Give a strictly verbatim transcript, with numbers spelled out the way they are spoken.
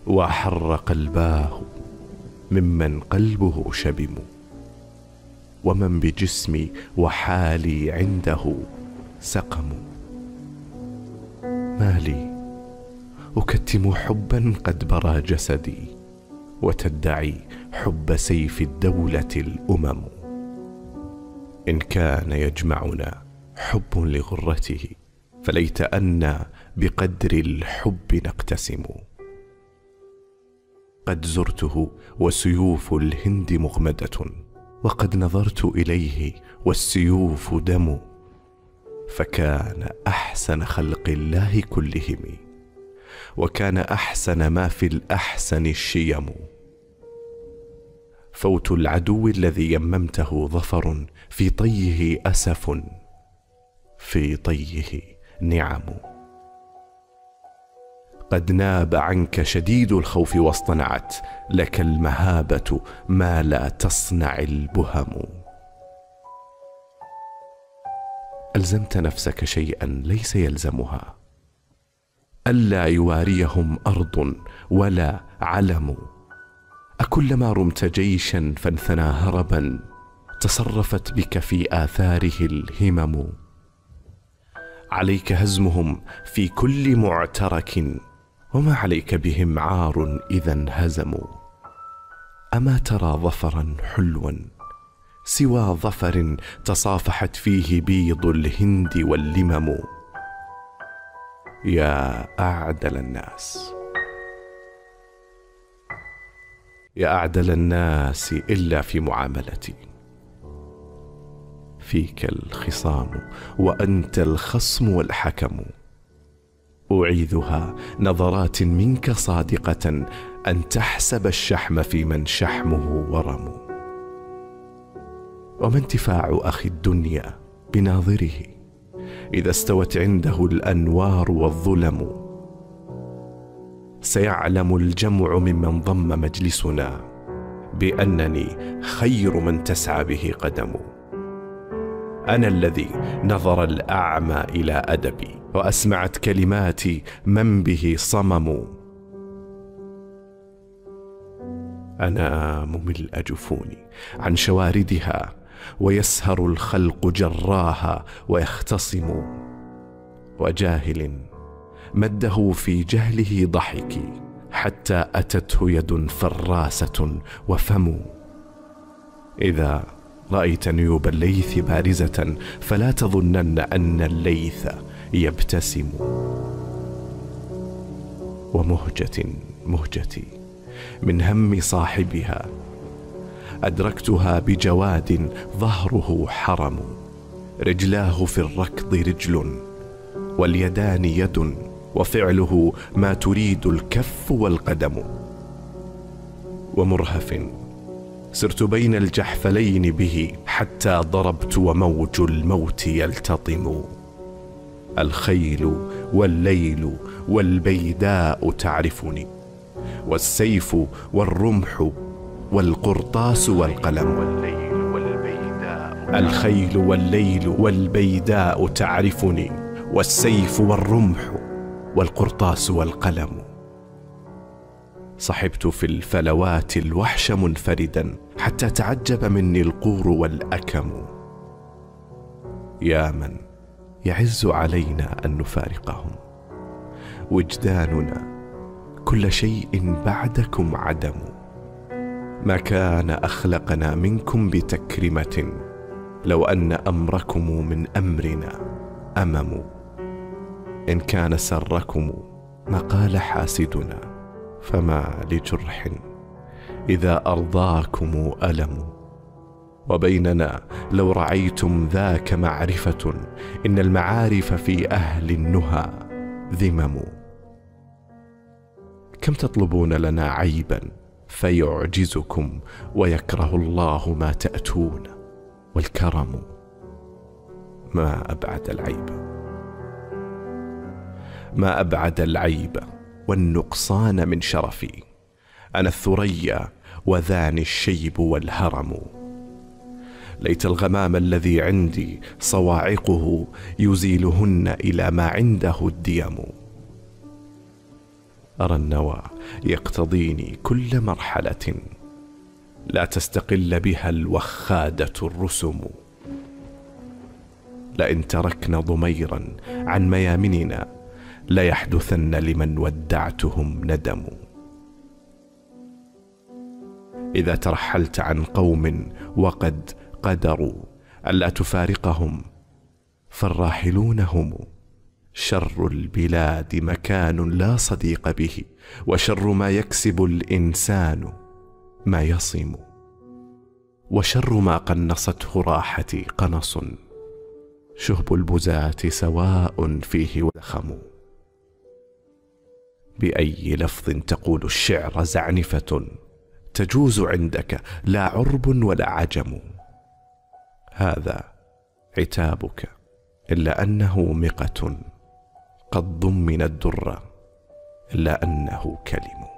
وحر قلباه ممن قلبه شبم، ومن بجسمي وحالي عنده سقم. ما لي أكتم حبا قد برى جسدي، وتدعي حب سيف الدولة الأمم. إن كان يجمعنا حب لغرته، فليت أن بقدر الحب نقتسم. قد زرته وسيوف الهند مغمدة، وقد نظرت إليه والسيوف دم. فكان أحسن خلق الله كلهم، وكان أحسن ما في الأحسن الشيم. فوت العدو الذي يممته ظفر، في طيه أسف، في طيه نعم. قد ناب عنك شديد الخوف، واصطنعت لك المهابة ما لا تصنع البهم. ألزمت نفسك شيئا ليس يلزمها، ألا يواريهم أرض ولا علم. أكلما رمت جيشا فانثنى هربا، تصرفت بك في آثاره الهمم. عليك هزمهم في كل معترك، وما عليك بهم عار إذا انهزموا. أما ترى ظفرا حلوا سوى ظفر تصافحت فيه بيض الهند واللمم. يا أعدل الناس، يا أعدل الناس إلا في معاملتي. فيك الخصام وأنت الخصم والحكم. أعيذها نظرات منك صادقة، أن تحسب الشحم في من شحمه ورم. وما انتفاع أخي الدنيا بناظره، إذا استوت عنده الأنوار والظلم. سيعلم الجمع ممن ضم مجلسنا، بأنني خير من تسعى به قدم. أنا الذي نظر الأعمى إلى أدبي، وأسمعت كلماتي من به صمم. أنا مملء جفوني عن شواردها، ويسهر الخلق جراها ويختصم. وجاهل مده في جهله ضحكي، حتى أتته يد فراسة وفم. إذا رأيت نيوب الليث بارزة، فلا تظنن أن الليث يبتسم. ومهجة مهجتي من هم صاحبها، أدركتها بجواد ظهره حرم. رجلاه في الركض رجل، واليدان يد، وفعله ما تريد الكف والقدم. ومرهف سرت بين الجحفلين به، حتى ضربت وموج الموت يلتطم. الخيل والليل والبيداء تعرفني، والسيف والرمح والقرطاس والقلم. الخيل والليل والبيداء تعرفني، والسيف والرمح والقرطاس والقلم. صحبت في الفلوات الوحش منفردا، حتى تعجب مني القور والأكم. يا من يعز علينا أن نفارقهم، وجداننا كل شيء بعدكم عدم. ما كان أخلقنا منكم بتكرمة، لو أن أمركم من أمرنا أمم. إن كان سركم ما قال حاسدنا، فما لجرح إذا أرضاكم ألم. وبيننا لو رعيتم ذاك معرفة، إن المعارف في أهل النهى ذمم. كم تطلبون لنا عيبا فيعجزكم، ويكره الله ما تأتون. والكرم ما أبعد العيب، ما أبعد العيب والنقصان من شرفي. أنا الثريا وذاني الشيب والهرم. ليت الغمام الذي عندي صواعقه، يزيلهن إلى ما عنده الديم. أرى النوى يقتضيني كل مرحلة لا تستقل بها الوخادة الرسم. لئن تركنا ضميرا عن ميامننا ليحدثن لمن ودعتهم ندم. إذا ترحلت عن قوم وقد قدروا ألا تفارقهم فالراحلون هم. شر البلاد مكان لا صديق به، وشر ما يكسب الإنسان ما يصم. وشر ما قنصته راحتي قنص، شهب البزاة سواء فيه ودخم. بأي لفظ تقول الشعر زعنفة، تجوز عندك لا عرب ولا عجم. هذا عتابك إلا أنه مقة، قد ضمن الدر إلا أنه كلم.